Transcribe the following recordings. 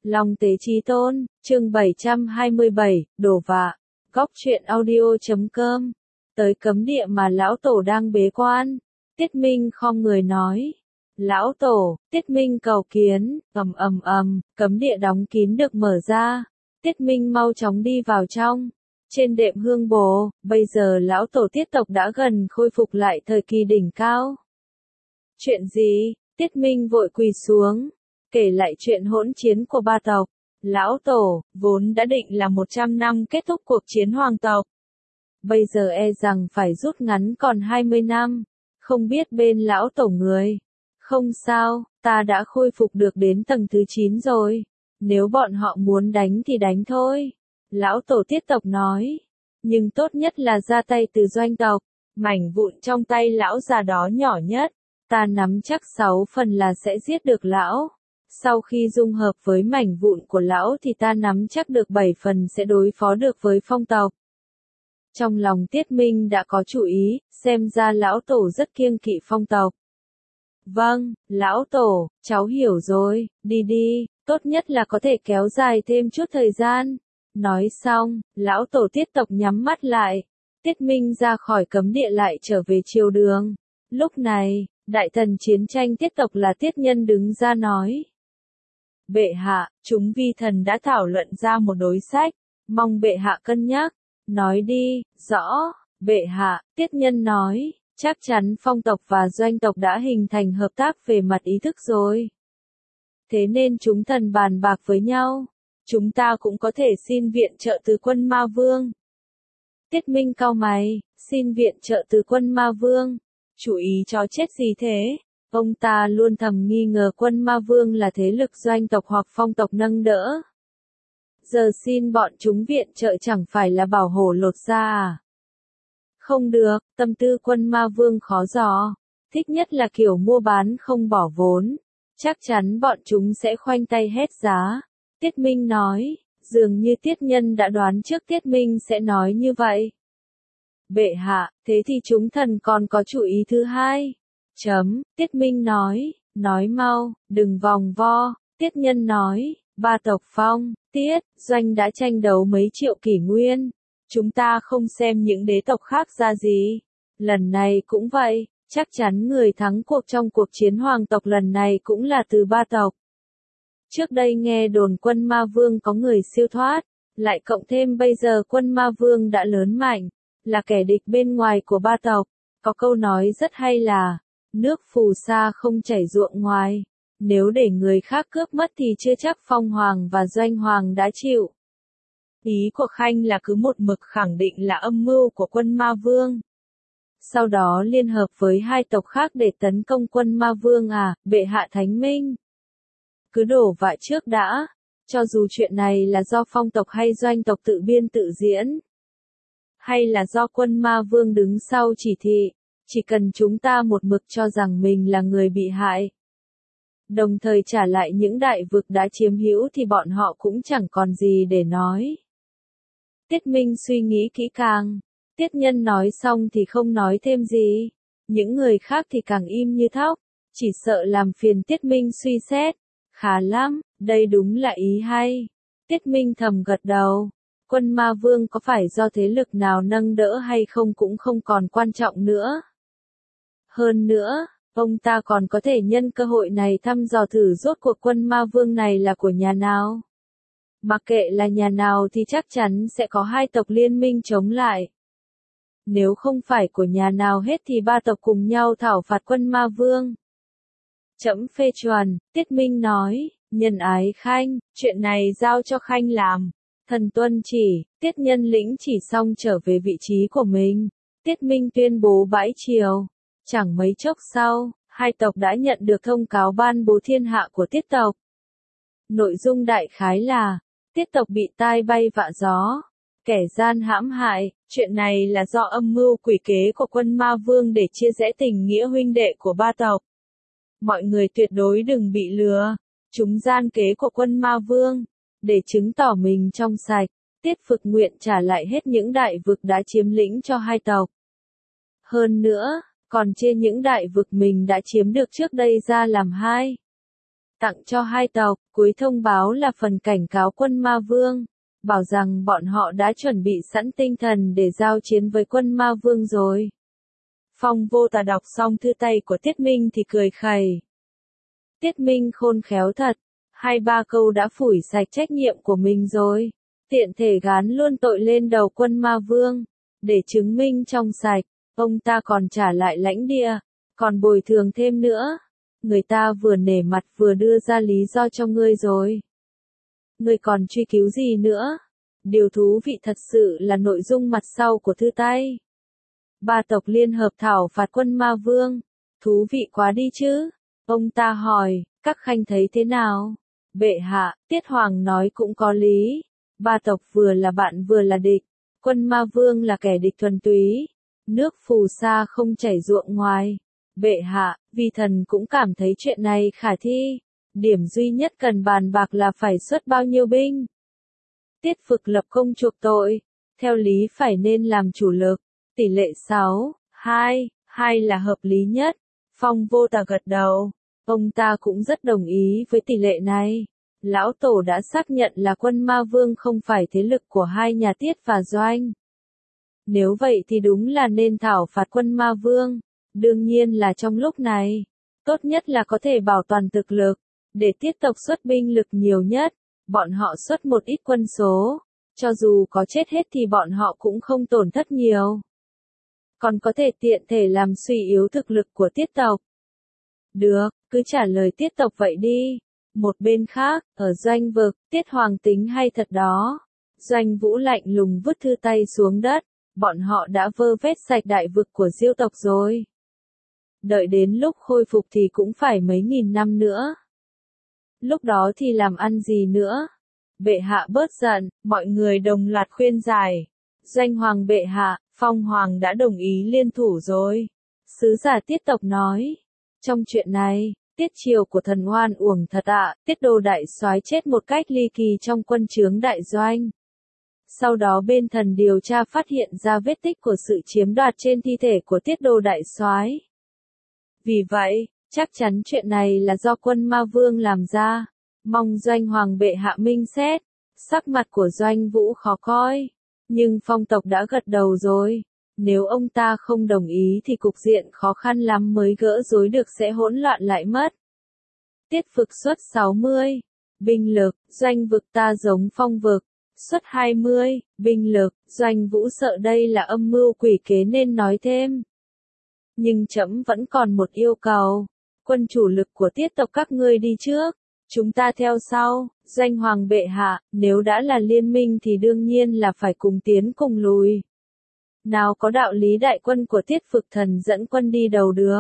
Long Tế Chí Tôn, chương 727, đổ vạ. Góc truyện audio.com. Tới cấm địa mà lão tổ đang bế quan. Tiết Minh khom người nói. Lão tổ, Tiết Minh cầu kiến, cấm địa đóng kín được mở ra. Tiết Minh mau chóng đi vào trong. Trên đệm hương bồ, bây giờ lão tổ tiết tộc đã gần khôi phục lại thời kỳ đỉnh cao. Chuyện gì? Tiết Minh vội quỳ xuống, kể lại chuyện hỗn chiến của ba tộc. Lão tổ, vốn đã định là 100 năm kết thúc cuộc chiến hoàng tộc. Bây giờ e rằng phải rút ngắn còn 20 năm. Không biết bên lão tổ người. Không sao, ta đã khôi phục được đến tầng thứ 9 rồi. Nếu bọn họ muốn đánh thì đánh thôi. Lão tổ tiết tộc nói. Nhưng tốt nhất là ra tay từ doanh tộc. Mảnh vụn trong tay lão già đó nhỏ nhất. Ta nắm chắc 6 phần là sẽ giết được lão. Sau khi dung hợp với mảnh vụn của lão thì ta nắm chắc được 7 phần sẽ đối phó được với phong tộc. Trong lòng Tiết Minh đã có chủ ý, xem ra lão tổ rất kiêng kỵ phong tộc. Vâng, lão tổ, cháu hiểu rồi, đi đi, tốt nhất là có thể kéo dài thêm chút thời gian. Nói xong, lão tổ tiết tộc nhắm mắt lại. Tiết Minh ra khỏi cấm địa lại trở về triều đường. Lúc này, đại thần chiến tranh tiết tộc là Tiết Nhân đứng ra nói. Bệ hạ, chúng vi thần đã thảo luận ra một đối sách, mong bệ hạ cân nhắc. Nói đi, rõ, bệ hạ, Tiết Nhân nói, chắc chắn phong tộc và doanh tộc đã hình thành hợp tác về mặt ý thức rồi. Thế nên chúng thần bàn bạc với nhau, chúng ta cũng có thể xin viện trợ từ quân Ma Vương. Tiết Minh cau mày, xin viện trợ từ quân Ma Vương, chủ ý cho chết gì thế? Ông ta luôn thầm nghi ngờ quân Ma Vương là thế lực doanh tộc hoặc phong tộc nâng đỡ. Giờ xin bọn chúng viện trợ chẳng phải là bảo hổ lột da à? Không được, tâm tư quân Ma Vương khó dò. Thích nhất là kiểu mua bán không bỏ vốn. Chắc chắn bọn chúng sẽ khoanh tay hết giá. Tiết Minh nói, dường như Tiết Nhân đã đoán trước Tiết Minh sẽ nói như vậy. Bệ hạ, thế thì chúng thần còn có chủ ý thứ hai. Tiết Minh nói mau, đừng vòng vo. Tiết Nhân nói, ba tộc Phong, Tiết, Doanh đã tranh đấu mấy triệu kỷ nguyên. Chúng ta không xem những đế tộc khác ra gì. Lần này cũng vậy, chắc chắn người thắng cuộc trong cuộc chiến hoàng tộc lần này cũng là từ ba tộc. Trước đây nghe đồn quân Ma Vương có người siêu thoát, lại cộng thêm bây giờ quân Ma Vương đã lớn mạnh, là kẻ địch bên ngoài của ba tộc. Có câu nói rất hay là, nước phù sa không chảy ruộng ngoài. Nếu để người khác cướp mất thì chưa chắc Phong Hoàng và Doanh Hoàng đã chịu. Ý của Khanh là cứ một mực khẳng định là âm mưu của quân Ma Vương. Sau đó liên hợp với hai tộc khác để tấn công quân Ma Vương à, bệ hạ thánh minh. Cứ đổ vạ trước đã, cho dù chuyện này là do phong tộc hay doanh tộc tự biên tự diễn. Hay là do quân Ma Vương đứng sau chỉ thị, chỉ cần chúng ta một mực cho rằng mình là người bị hại. Đồng thời trả lại những đại vực đã chiếm hữu thì bọn họ cũng chẳng còn gì để nói. Tiết Minh suy nghĩ kỹ càng. Tiết Nhân nói xong thì không nói thêm gì. Những người khác thì càng im như thóc. Chỉ sợ làm phiền Tiết Minh suy xét. Khá lắm, đây đúng là ý hay. Tiết Minh thầm gật đầu. Quân Ma Vương có phải do thế lực nào nâng đỡ hay không cũng không còn quan trọng nữa. Hơn nữa, ông ta còn có thể nhân cơ hội này thăm dò thử rốt cuộc quân Ma Vương này là của nhà nào. Mặc kệ là nhà nào thì chắc chắn sẽ có hai tộc liên minh chống lại. Nếu không phải của nhà nào hết thì ba tộc cùng nhau thảo phạt quân Ma Vương. Trẫm phê chuẩn, Tiết Minh nói, nhân ái Khanh, chuyện này giao cho Khanh làm. Thần tuân chỉ, Tiết Nhân lĩnh chỉ xong trở về vị trí của mình. Tiết Minh tuyên bố bãi triều. Chẳng mấy chốc sau, hai tộc đã nhận được thông cáo ban bố thiên hạ của Tiết tộc. Nội dung đại khái là, Tiết tộc bị tai bay vạ gió, kẻ gian hãm hại, chuyện này là do âm mưu quỷ kế của quân Ma Vương để chia rẽ tình nghĩa huynh đệ của ba tộc. Mọi người tuyệt đối đừng bị lừa, chúng gian kế của quân Ma Vương, để chứng tỏ mình trong sạch, Tiết Phực nguyện trả lại hết những đại vực đã chiếm lĩnh cho hai tộc. Hơn nữa, còn chia những đại vực mình đã chiếm được trước đây ra làm hai. tặng cho hai tộc, cuối thông báo là phần cảnh cáo quân Ma Vương, bảo rằng bọn họ đã chuẩn bị sẵn tinh thần để giao chiến với quân Ma Vương rồi. Phong Vô Tà đọc xong thư tay của Tiết Minh thì cười khẩy. Tiết Minh khôn khéo thật, 2-3 câu đã phủi sạch trách nhiệm của mình rồi, tiện thể gán luôn tội lên đầu quân Ma Vương, để chứng minh trong sạch, ông ta còn trả lại lãnh địa, còn bồi thường thêm nữa. Người ta vừa nể mặt vừa đưa ra lý do cho ngươi rồi. Ngươi còn truy cứu gì nữa? Điều thú vị thật sự là nội dung mặt sau của thư tay. 3 tộc liên hợp thảo phạt quân Ma Vương. Thú vị quá đi chứ? Ông ta hỏi, các khanh thấy thế nào? Bệ hạ, Tiết Hoàng nói cũng có lý. 3 tộc vừa là bạn vừa là địch. Quân Ma Vương là kẻ địch thuần túy. Nước phù sa không chảy ruộng ngoài. Bệ hạ, vi thần cũng cảm thấy chuyện này khả thi. Điểm duy nhất cần bàn bạc là phải xuất bao nhiêu binh. Tiết Phực lập công chuộc tội. Theo lý phải nên làm chủ lực. Tỷ lệ 6-2 là hợp lý nhất. Phong Vô Tà gật đầu. Ông ta cũng rất đồng ý với tỷ lệ này. Lão Tổ đã xác nhận là quân Ma Vương không phải thế lực của hai nhà Tiết và Doanh. Nếu vậy thì đúng là nên thảo phạt quân Ma Vương. Đương nhiên là trong lúc này, tốt nhất là có thể bảo toàn thực lực, để Tiết tộc xuất binh lực nhiều nhất, bọn họ xuất một ít quân số, cho dù có chết hết thì bọn họ cũng không tổn thất nhiều. Còn có thể tiện thể làm suy yếu thực lực của Tiết tộc. Được, cứ trả lời Tiết tộc vậy đi. Một bên khác, ở Doanh vực, Tiết Hoàng tính hay thật đó. Doanh Vũ lạnh lùng vứt thư tay xuống đất, bọn họ đã vơ vét sạch đại vực của Diêu tộc rồi. Đợi đến lúc khôi phục thì cũng phải mấy nghìn năm nữa. Lúc đó thì làm ăn gì nữa? Bệ hạ bớt giận, mọi người đồng loạt khuyên giải. Doanh Hoàng bệ hạ, Phong Hoàng đã đồng ý liên thủ rồi. Sứ giả Tiết tộc nói. Trong chuyện này, Tiết triều của thần oan uổng thật ạ. Tiết Đô đại soái chết một cách ly kỳ trong quân trướng đại doanh. Sau đó bên thần điều tra phát hiện ra vết tích của sự chiếm đoạt trên thi thể của Tiết Đô đại soái. Vì vậy, chắc chắn chuyện này là do quân Ma Vương làm ra. Mong Doanh Hoàng bệ hạ minh xét. Sắc mặt của Doanh Vũ khó coi. Nhưng Phong tộc đã gật đầu rồi. Nếu ông ta không đồng ý thì cục diện khó khăn lắm mới gỡ rối được, sẽ hỗn loạn lại mất. Tiết Phực xuất 60 binh lực, Doanh vực ta giống Phong vực. Xuất 20 binh lực, Doanh Vũ sợ đây là âm mưu quỷ kế nên nói thêm. Nhưng trẫm vẫn còn một yêu cầu. Quân chủ lực của Tiết tộc các ngươi đi trước, chúng ta theo sau. Doanh Hoàng bệ hạ, nếu đã là liên minh thì đương nhiên là phải cùng tiến cùng lùi. Nào có đạo lý đại quân của Tiết Phực thần dẫn quân đi đầu được.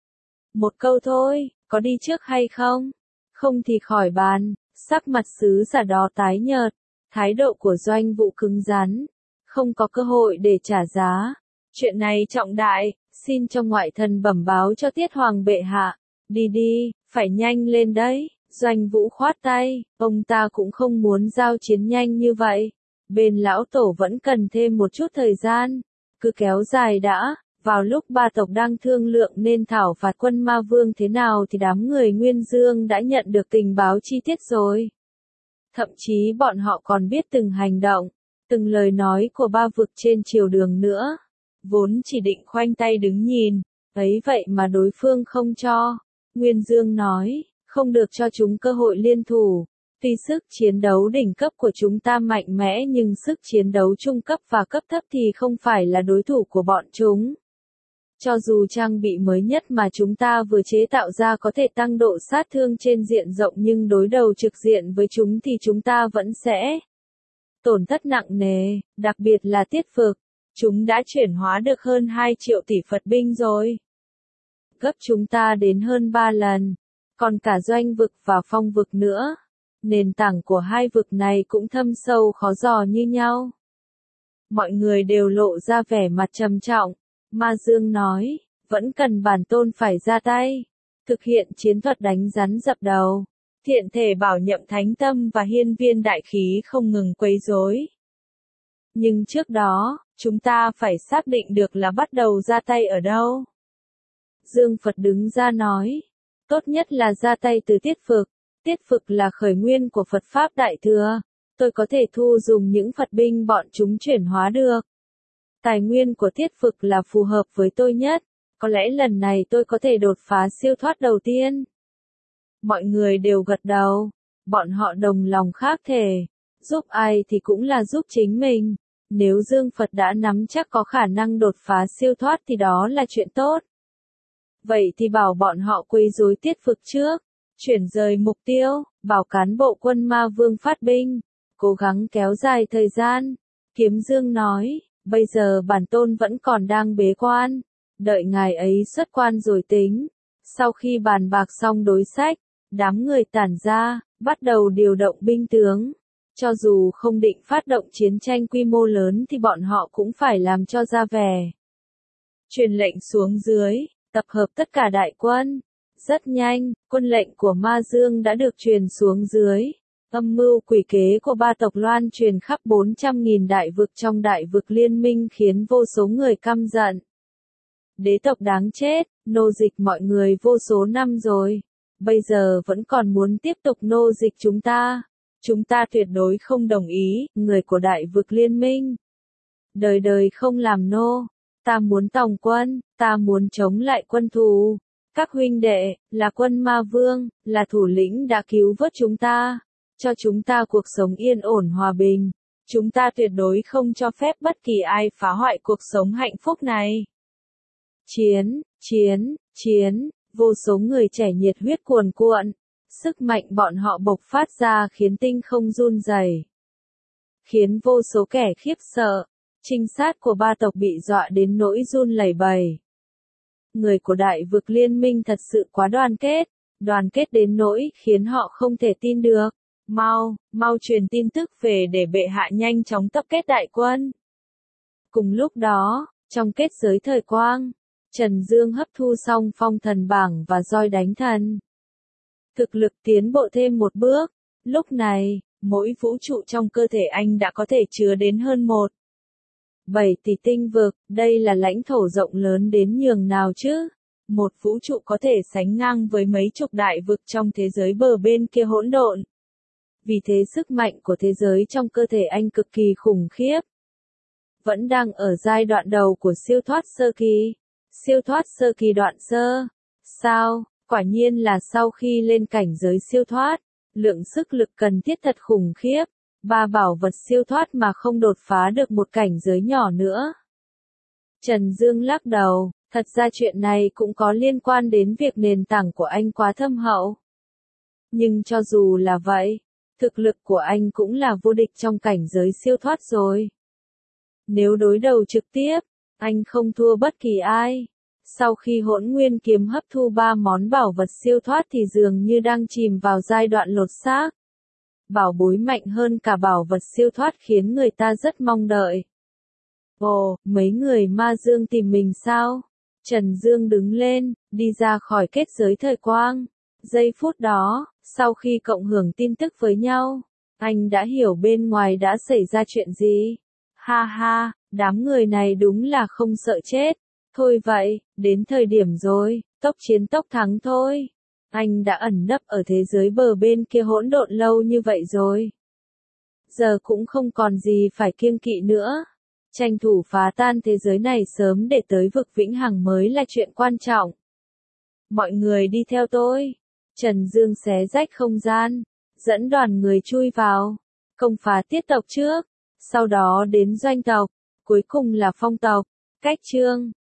Một câu thôi, có đi trước hay không? Không thì khỏi bàn. Sắc mặt sứ giả đó tái nhợt. Thái độ của Doanh Vũ cứng rắn. Không có cơ hội để trả giá. Chuyện này trọng đại, xin cho ngoại thần bẩm báo cho Tiết Hoàng bệ hạ. Đi đi, phải nhanh lên đấy. Doanh Vũ khoát tay, ông ta cũng không muốn giao chiến nhanh như vậy. Bên lão tổ vẫn cần thêm một chút thời gian. Cứ kéo dài đã. Vào lúc 3 tộc đang thương lượng nên thảo phạt quân Ma Vương thế nào thì đám người Nguyên Dương đã nhận được tình báo chi tiết rồi. Thậm chí bọn họ còn biết từng hành động, từng lời nói của 3 vực trên triều đường nữa. Vốn chỉ định khoanh tay đứng nhìn, ấy vậy mà đối phương không cho. Nguyên Dương nói, không được cho chúng cơ hội liên thủ. Tuy sức chiến đấu đỉnh cấp của chúng ta mạnh mẽ nhưng sức chiến đấu trung cấp và cấp thấp thì không phải là đối thủ của bọn chúng. Cho dù trang bị mới nhất mà chúng ta vừa chế tạo ra có thể tăng độ sát thương trên diện rộng nhưng đối đầu trực diện với chúng thì chúng ta vẫn sẽ tổn thất nặng nề, đặc biệt là Tiết Phực. Chúng đã chuyển hóa được hơn 2 triệu tỷ Phật binh rồi. Gấp chúng ta đến hơn 3 lần. Còn cả Doanh vực và Phong vực nữa. Nền tảng của hai vực này cũng thâm sâu khó dò như nhau. Mọi người đều lộ ra vẻ mặt trầm trọng. Ma Dương nói, vẫn cần bản tôn phải ra tay. Thực hiện chiến thuật đánh rắn dập đầu. Thiện thể bảo nhậm thánh tâm và hiên viên đại khí không ngừng quấy rối. Nhưng trước đó, chúng ta phải xác định được là bắt đầu ra tay ở đâu. Dương Phật đứng ra nói, tốt nhất là ra tay từ Tiết Phực. Tiết Phực là khởi nguyên của Phật Pháp Đại Thừa. Tôi có thể thu dùng những Phật binh bọn chúng chuyển hóa được. Tài nguyên của Tiết Phực là phù hợp với tôi nhất. Có lẽ lần này tôi có thể đột phá siêu thoát đầu tiên. Mọi người đều gật đầu. Bọn họ đồng lòng khác thể. Giúp ai thì cũng là giúp chính mình. Nếu Dương Phật đã nắm chắc có khả năng đột phá siêu thoát thì đó là chuyện tốt. Vậy thì bảo bọn họ quấy rối Tiết Phực trước. Chuyển rời mục tiêu, bảo cán bộ quân Ma Vương phát binh. Cố gắng kéo dài thời gian. Kiếm Dương nói, bây giờ bản tôn vẫn còn đang bế quan. Đợi ngài ấy xuất quan rồi tính. Sau khi bàn bạc xong đối sách, đám người tản ra, bắt đầu điều động binh tướng. Cho dù không định phát động chiến tranh quy mô lớn thì bọn họ cũng phải làm cho ra vẻ. Truyền lệnh xuống dưới, tập hợp tất cả đại quân. Rất nhanh, quân lệnh của Ma Dương đã được truyền xuống dưới. Âm mưu quỷ kế của ba tộc loan truyền khắp 400.000 đại vực trong đại vực liên minh khiến vô số người căm giận. Đế tộc đáng chết, nô dịch mọi người vô số năm rồi. Bây giờ vẫn còn muốn tiếp tục nô dịch chúng ta. Chúng ta tuyệt đối không đồng ý, người của đại vực liên minh. Đời đời không làm nô. Ta muốn tòng quân, ta muốn chống lại quân thù. Các huynh đệ, là quân Ma Vương, là thủ lĩnh đã cứu vớt chúng ta. Cho chúng ta cuộc sống yên ổn hòa bình. Chúng ta tuyệt đối không cho phép bất kỳ ai phá hoại cuộc sống hạnh phúc này. Chiến, chiến, chiến, vô số người trẻ nhiệt huyết cuồn cuộn. Sức mạnh bọn họ bộc phát ra khiến tinh không run rẩy, khiến vô số kẻ khiếp sợ. Trinh sát của ba tộc bị dọa đến nỗi run lẩy bẩy. Người của đại vực liên minh thật sự quá đoàn kết đến nỗi khiến họ không thể tin được. Mau truyền tin tức về để bệ hạ nhanh chóng tập kết đại quân. Cùng lúc đó, trong kết giới thời quang, Trần Dương hấp thu xong phong thần bảng và roi đánh thần. Thực lực tiến bộ thêm một bước. Lúc này, mỗi vũ trụ trong cơ thể anh đã có thể chứa đến hơn 1,7 tỷ tinh vực. Đây là lãnh thổ rộng lớn đến nhường nào chứ? Một vũ trụ có thể sánh ngang với mấy chục đại vực trong thế giới bờ bên kia hỗn độn. Vì thế sức mạnh của thế giới trong cơ thể anh cực kỳ khủng khiếp. Vẫn đang ở giai đoạn đầu của siêu thoát sơ kỳ. Siêu thoát sơ kỳ đoạn sơ. Sao? Quả nhiên là sau khi lên cảnh giới siêu thoát, lượng sức lực cần thiết thật khủng khiếp. Ba bảo vật siêu thoát mà không đột phá được một cảnh giới nhỏ nữa. Trần Dương lắc đầu, thật ra chuyện này cũng có liên quan đến việc nền tảng của anh quá thâm hậu. Nhưng cho dù là vậy, thực lực của anh cũng là vô địch trong cảnh giới siêu thoát rồi. Nếu đối đầu trực tiếp, anh không thua bất kỳ ai. Sau khi Hỗn Nguyên Kiếm hấp thu 3 món bảo vật siêu thoát thì dường như đang chìm vào giai đoạn lột xác. Bảo bối mạnh hơn cả bảo vật siêu thoát khiến người ta rất mong đợi. Ồ, mấy người Ma Dương tìm mình sao? Trần Dương đứng lên, đi ra khỏi kết giới thời quang. Giây phút đó, sau khi cộng hưởng tin tức với nhau, anh đã hiểu bên ngoài đã xảy ra chuyện gì. Ha ha, đám người này đúng là không sợ chết. Thôi vậy, đến thời điểm rồi, tốc chiến tốc thắng thôi. Anh đã ẩn nấp ở thế giới bờ bên kia hỗn độn lâu như vậy rồi. Giờ cũng không còn gì phải kiêng kỵ nữa. Tranh thủ phá tan thế giới này sớm để tới vực vĩnh hằng mới là chuyện quan trọng. Mọi người đi theo tôi. Trần Dương xé rách không gian, dẫn đoàn người chui vào, công phá tiết tộc trước, sau đó đến doanh tộc, cuối cùng là phong tộc. Cách chương